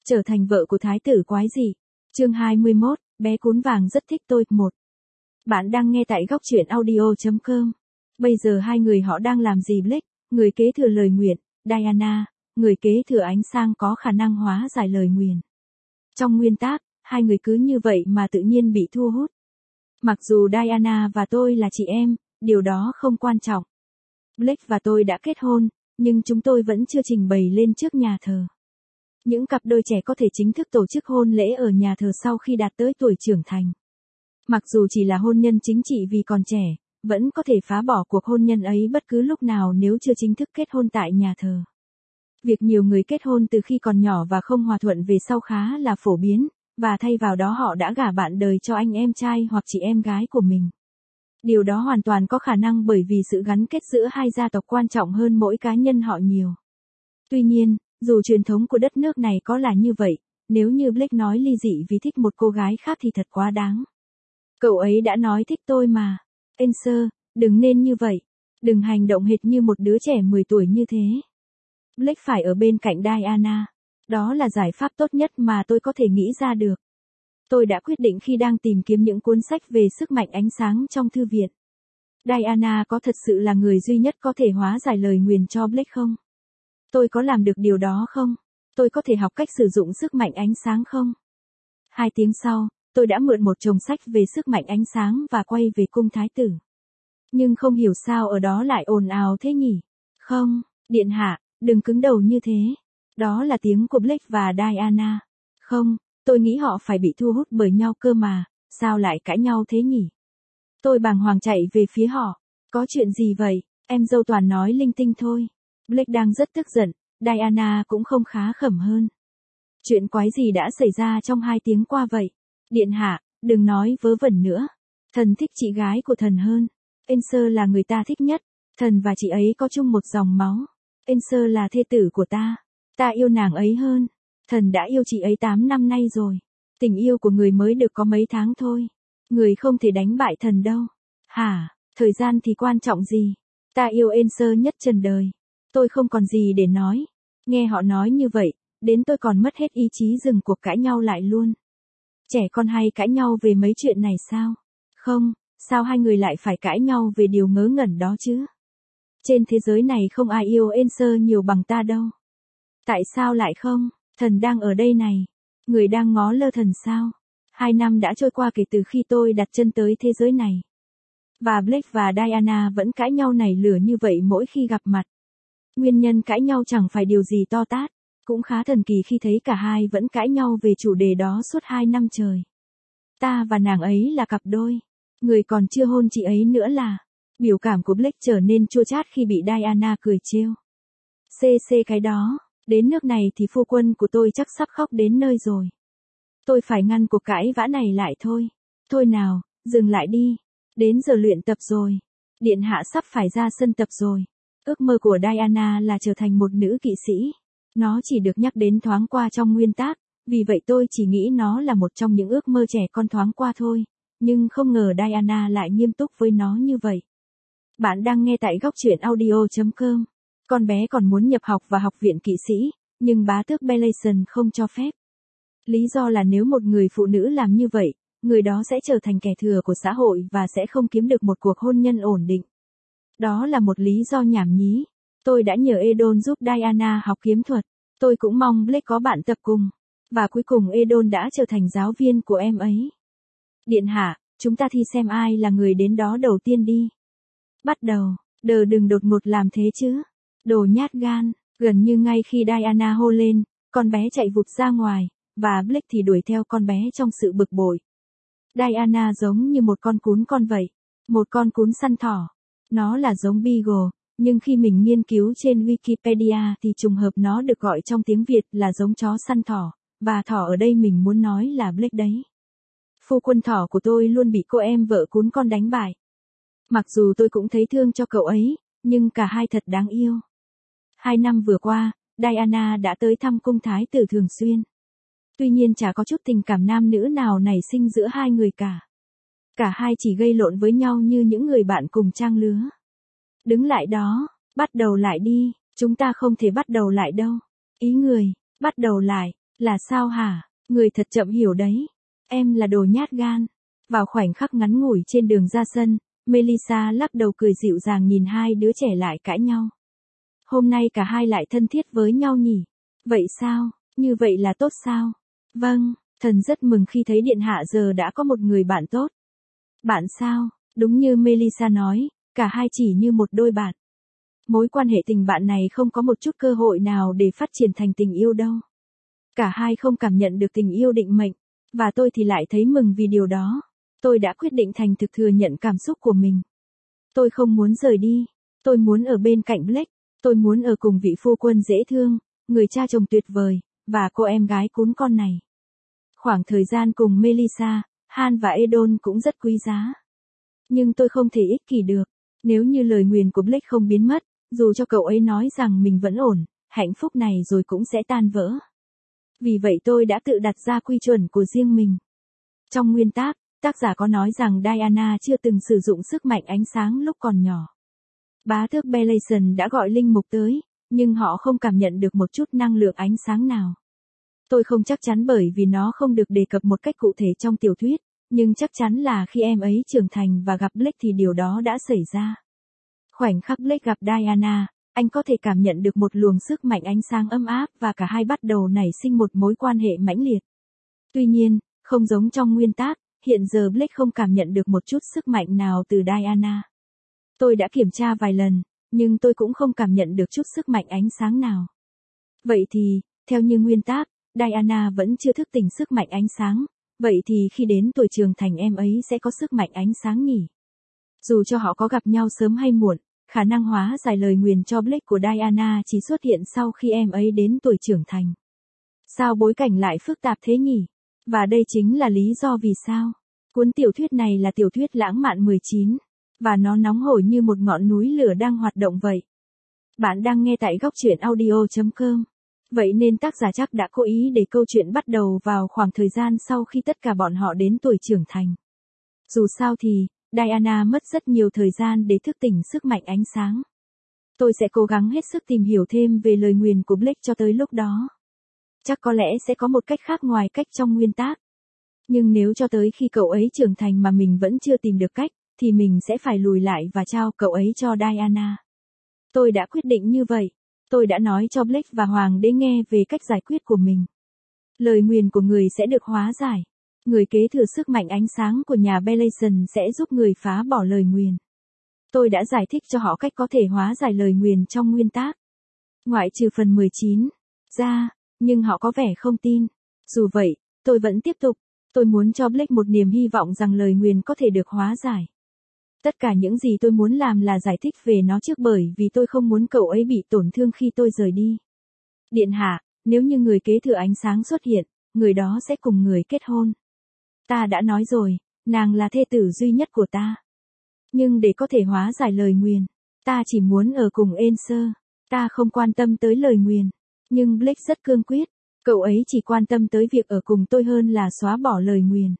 Trở thành vợ của thái tử quái dị. Chương 21, bé cún vàng rất thích tôi. 1. Bạn đang nghe tại góc truyện audio.com. Bây giờ hai người họ đang làm gì? Blake, người kế thừa lời nguyền, Diana, người kế thừa ánh sáng có khả năng hóa giải lời nguyền. Trong nguyên tắc, hai người cứ như vậy mà tự nhiên bị thu hút. Mặc dù Diana và tôi là chị em, điều đó không quan trọng. Blake và tôi đã kết hôn, nhưng chúng tôi vẫn chưa trình bày lên trước nhà thờ. Những cặp đôi trẻ có thể chính thức tổ chức hôn lễ ở nhà thờ sau khi đạt tới tuổi trưởng thành. Mặc dù chỉ là hôn nhân chính trị vì còn trẻ, vẫn có thể phá bỏ cuộc hôn nhân ấy bất cứ lúc nào nếu chưa chính thức kết hôn tại nhà thờ. Việc nhiều người kết hôn từ khi còn nhỏ và không hòa thuận về sau khá là phổ biến, và thay vào đó họ đã gả bạn đời cho anh em trai hoặc chị em gái của mình. Điều đó hoàn toàn có khả năng bởi vì sự gắn kết giữa hai gia tộc quan trọng hơn mỗi cá nhân họ nhiều. Tuy nhiên, dù truyền thống của đất nước này có là như vậy, nếu như Blake nói ly dị vì thích một cô gái khác thì thật quá đáng. Cậu ấy đã nói thích tôi mà. Answer, đừng nên như vậy. Đừng hành động hệt như một đứa trẻ 10 tuổi như thế. Blake phải ở bên cạnh Diana. Đó là giải pháp tốt nhất mà tôi có thể nghĩ ra được. Tôi đã quyết định khi đang tìm kiếm những cuốn sách về sức mạnh ánh sáng trong thư viện. Diana có thật sự là người duy nhất có thể hóa giải lời nguyền cho Blake không? Tôi có làm được điều đó không? Tôi có thể học cách sử dụng sức mạnh ánh sáng không? 2 tiếng sau, tôi đã mượn một chồng sách về sức mạnh ánh sáng và quay về cung thái tử. Nhưng không hiểu sao ở đó lại ồn ào thế nhỉ? Không, điện hạ, đừng cứng đầu như thế. Đó là tiếng của Blake và Diana. Không, tôi nghĩ họ phải bị thu hút bởi nhau cơ mà, sao lại cãi nhau thế nhỉ? Tôi bàng hoàng chạy về phía họ. Có chuyện gì vậy? Em dâu toàn nói linh tinh thôi. Blake đang rất tức giận, Diana cũng không khá khẩm hơn. Chuyện quái gì đã xảy ra trong 2 tiếng qua vậy? Điện hạ, đừng nói vớ vẩn nữa. Thần thích chị gái của thần hơn. Answer là người ta thích nhất. Thần và chị ấy có chung một dòng máu. Answer là thê tử của ta. Ta yêu nàng ấy hơn. Thần đã yêu chị ấy 8 năm nay rồi. Tình yêu của người mới được có mấy tháng thôi. Người không thể đánh bại thần đâu. Hả, thời gian thì quan trọng gì? Ta yêu Answer nhất trần đời. Tôi không còn gì để nói. Nghe họ nói như vậy, đến tôi còn mất hết ý chí dừng cuộc cãi nhau lại luôn. Trẻ con hay cãi nhau về mấy chuyện này sao? Không, sao hai người lại phải cãi nhau về điều ngớ ngẩn đó chứ? Trên thế giới này không ai yêu Answer nhiều bằng ta đâu. Tại sao lại không? Thần đang ở đây này. Người đang ngó lơ thần sao? 2 năm đã trôi qua kể từ khi tôi đặt chân tới thế giới này. Và Blake và Diana vẫn cãi nhau nảy lửa như vậy mỗi khi gặp mặt. Nguyên nhân cãi nhau chẳng phải điều gì to tát, cũng khá thần kỳ khi thấy cả hai vẫn cãi nhau về chủ đề đó suốt 2 năm trời. Ta và nàng ấy là cặp đôi. Người còn chưa hôn chị ấy nữa là. Biểu cảm của Blake trở nên chua chát khi bị Diana cười trêu. Cái đó, đến nước này thì phu quân của tôi chắc sắp khóc đến nơi rồi. Tôi phải ngăn cuộc cãi vã này lại thôi. Thôi nào, dừng lại đi. Đến giờ luyện tập rồi. Điện hạ sắp phải ra sân tập rồi. Ước mơ của Diana là trở thành một nữ kỵ sĩ. Nó chỉ được nhắc đến thoáng qua trong nguyên tắc, vì vậy tôi chỉ nghĩ nó là một trong những ước mơ trẻ con thoáng qua thôi. Nhưng không ngờ Diana lại nghiêm túc với nó như vậy. Bạn đang nghe tại góc truyện audio.com. Con bé còn muốn nhập học vào học viện kỵ sĩ, nhưng bá tước Belason không cho phép. Lý do là nếu một người phụ nữ làm như vậy, người đó sẽ trở thành kẻ thừa của xã hội và sẽ không kiếm được một cuộc hôn nhân ổn định. Đó là một lý do nhảm nhí. Tôi đã nhờ Edon giúp Diana học kiếm thuật. Tôi cũng mong Blake có bạn tập cùng. Và cuối cùng Edon đã trở thành giáo viên của em ấy. Điện hạ, chúng ta thi xem ai là người đến đó đầu tiên đi. Bắt đầu, đừng đột ngột làm thế chứ. Đồ nhát gan. Gần như ngay khi Diana hô lên, con bé chạy vụt ra ngoài, và Blake thì đuổi theo con bé trong sự bực bội. Diana giống như một con cún con vậy. Một con cún săn thỏ. Nó là giống Beagle, nhưng khi mình nghiên cứu trên Wikipedia thì trùng hợp nó được gọi trong tiếng Việt là giống chó săn thỏ, và thỏ ở đây mình muốn nói là Blake đấy. Phu quân thỏ của tôi luôn bị cô em vợ cún con đánh bại. Mặc dù tôi cũng thấy thương cho cậu ấy, nhưng cả hai thật đáng yêu. 2 năm vừa qua, Diana đã tới thăm cung thái tử thường xuyên. Tuy nhiên chả có chút tình cảm nam nữ nào nảy sinh giữa hai người cả. Cả hai chỉ gây lộn với nhau như những người bạn cùng trang lứa. Đứng lại đó, bắt đầu lại đi, chúng ta không thể bắt đầu lại đâu. Ý người, bắt đầu lại, Là sao hả? Người thật chậm hiểu đấy. Em là đồ nhát gan. Vào khoảnh khắc ngắn ngủi trên đường ra sân, Melissa lắc đầu cười dịu dàng nhìn hai đứa trẻ lại cãi nhau. Hôm nay cả hai lại thân thiết với nhau nhỉ? Vậy sao? Như vậy là tốt sao? Vâng, thần rất mừng khi thấy điện hạ giờ đã có một người bạn tốt. Bạn sao? Đúng như Melissa nói, cả hai chỉ như một đôi bạn. Mối quan hệ tình bạn này không có một chút cơ hội nào để phát triển thành tình yêu đâu. Cả hai không cảm nhận được tình yêu định mệnh, và tôi thì lại thấy mừng vì điều đó. Tôi đã quyết định thành thực thừa nhận cảm xúc của mình. Tôi không muốn rời đi. Tôi muốn ở bên cạnh Blake. Tôi muốn ở cùng vị phu quân dễ thương, người cha chồng tuyệt vời, và cô em gái cún con này. Khoảng thời gian cùng Melissa, Han và Edon cũng rất quý giá. Nhưng tôi không thể ích kỷ được. Nếu như lời nguyền của Blake không biến mất, dù cho cậu ấy nói rằng mình vẫn ổn, hạnh phúc này rồi cũng sẽ tan vỡ. Vì vậy tôi đã tự đặt ra quy chuẩn của riêng mình. Trong nguyên tác, tác giả có nói rằng Diana chưa từng sử dụng sức mạnh ánh sáng lúc còn nhỏ. Bá tước Belason đã gọi linh mục tới, nhưng họ không cảm nhận được một chút năng lượng ánh sáng nào. Tôi không chắc chắn bởi vì nó không được đề cập một cách cụ thể trong tiểu thuyết, nhưng chắc chắn là khi em ấy trưởng thành và gặp Blake thì điều đó đã xảy ra. Khoảnh khắc Blake gặp Diana, anh có thể cảm nhận được một luồng sức mạnh ánh sáng ấm áp và cả hai bắt đầu nảy sinh một mối quan hệ mãnh liệt. Tuy nhiên, không giống trong nguyên tác, hiện giờ Blake không cảm nhận được một chút sức mạnh nào từ Diana. Tôi đã kiểm tra vài lần, nhưng tôi cũng không cảm nhận được chút sức mạnh ánh sáng nào. Vậy thì, theo như nguyên tác, Diana vẫn chưa thức tỉnh sức mạnh ánh sáng, vậy thì khi đến tuổi trưởng thành em ấy sẽ có sức mạnh ánh sáng nhỉ? Dù cho họ có gặp nhau sớm hay muộn, khả năng hóa giải lời nguyền cho Blake của Diana chỉ xuất hiện sau khi em ấy đến tuổi trưởng thành. Sao bối cảnh lại phức tạp thế nhỉ? Và đây chính là lý do vì sao. Cuốn tiểu thuyết này là tiểu thuyết lãng mạn 19, và nó nóng hổi như một ngọn núi lửa đang hoạt động vậy. Bạn đang nghe tại góc truyện audio.com. Vậy nên tác giả chắc đã cố ý để câu chuyện bắt đầu vào khoảng thời gian sau khi tất cả bọn họ đến tuổi trưởng thành. Dù sao thì, Diana mất rất nhiều thời gian để thức tỉnh sức mạnh ánh sáng. Tôi sẽ cố gắng hết sức tìm hiểu thêm về lời nguyền của Blake cho tới lúc đó. Chắc có lẽ sẽ có một cách khác ngoài cách trong nguyên tác. Nhưng nếu cho tới khi cậu ấy trưởng thành mà mình vẫn chưa tìm được cách, thì mình sẽ phải lùi lại và trao cậu ấy cho Diana. Tôi đã quyết định như vậy. Tôi đã nói cho Blake và Hoàng đế nghe về cách giải quyết của mình. Lời nguyền của người sẽ được hóa giải. Người kế thừa sức mạnh ánh sáng của nhà Belason sẽ giúp người phá bỏ lời nguyền. Tôi đã giải thích cho họ cách có thể hóa giải lời nguyền trong nguyên tác. Ngoại trừ phần 19 ra, nhưng họ có vẻ không tin. Dù vậy, tôi vẫn tiếp tục. Tôi muốn cho Blake một niềm hy vọng rằng lời nguyền có thể được hóa giải. Tất cả những gì tôi muốn làm là giải thích về nó trước bởi vì tôi không muốn cậu ấy bị tổn thương khi tôi rời đi. Điện hạ, nếu như người kế thừa ánh sáng xuất hiện, người đó sẽ cùng người kết hôn. Ta đã nói rồi, nàng là thê tử duy nhất của ta. Nhưng để có thể hóa giải lời nguyền, ta chỉ muốn ở cùng Enser. Ta không quan tâm tới lời nguyền. Nhưng Blake rất cương quyết. Cậu ấy chỉ quan tâm tới việc ở cùng tôi hơn là xóa bỏ lời nguyền.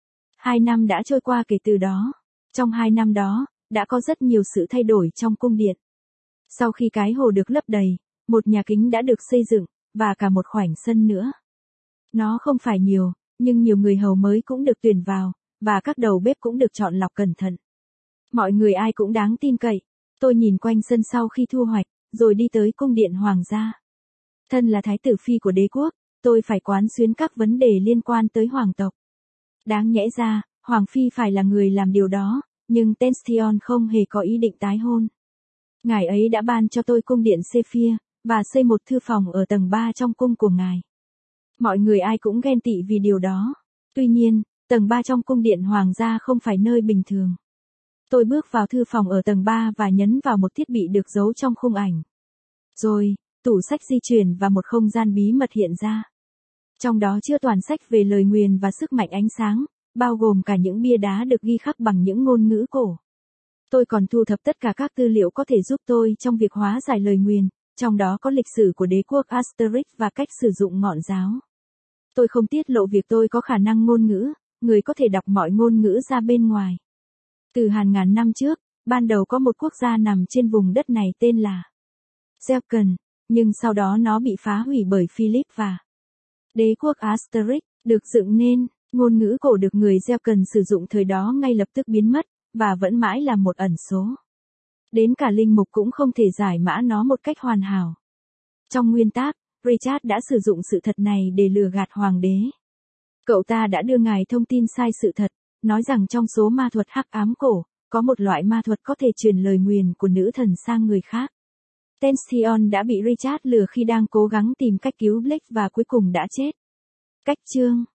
2 năm đã trôi qua kể từ đó. Trong 2 năm đó, đã có rất nhiều sự thay đổi trong cung điện. Sau khi cái hồ được lấp đầy, một nhà kính đã được xây dựng, và cả một khoảnh sân nữa. Nó không phải nhiều, nhưng nhiều người hầu mới cũng được tuyển vào, và các đầu bếp cũng được chọn lọc cẩn thận. Mọi người ai cũng đáng tin cậy. Tôi nhìn quanh sân sau khi thu hoạch, rồi đi tới cung điện hoàng gia. Thân là thái tử phi của đế quốc, tôi phải quán xuyến các vấn đề liên quan tới hoàng tộc. Đáng nhẽ ra, Hoàng Phi phải là người làm điều đó, nhưng Tension không hề có ý định tái hôn. Ngài ấy đã ban cho tôi cung điện Sephir, và xây một thư phòng ở tầng 3 trong cung của ngài. Mọi người ai cũng ghen tị vì điều đó. Tuy nhiên, tầng 3 trong cung điện hoàng gia không phải nơi bình thường. Tôi bước vào thư phòng ở tầng 3 và nhấn vào một thiết bị được giấu trong khung ảnh. Rồi, tủ sách di chuyển và một không gian bí mật hiện ra. Trong đó chứa toàn sách về lời nguyền và sức mạnh ánh sáng, bao gồm cả những bia đá được ghi khắc bằng những ngôn ngữ cổ. Tôi còn thu thập tất cả các tư liệu có thể giúp tôi trong việc hóa giải lời nguyền, trong đó có lịch sử của đế quốc Asterix và cách sử dụng ngọn giáo. Tôi không tiết lộ việc tôi có khả năng ngôn ngữ, người có thể đọc mọi ngôn ngữ ra bên ngoài. Từ hàng ngàn năm trước, ban đầu có một quốc gia nằm trên vùng đất này tên là Zelken, nhưng sau đó nó bị phá hủy bởi Philip và Đế quốc Asterix, được dựng nên, ngôn ngữ cổ được người gieo cần sử dụng thời đó ngay lập tức biến mất, và vẫn mãi là một ẩn số. Đến cả linh mục cũng không thể giải mã nó một cách hoàn hảo. Trong nguyên tác, Richard đã sử dụng sự thật này để lừa gạt hoàng đế. Cậu ta đã đưa ngài thông tin sai sự thật, nói rằng trong số ma thuật hắc ám cổ, có một loại ma thuật có thể truyền lời nguyền của nữ thần sang người khác. Tension đã bị Richard lừa khi đang cố gắng tìm cách cứu Blake và cuối cùng đã chết. Cách chương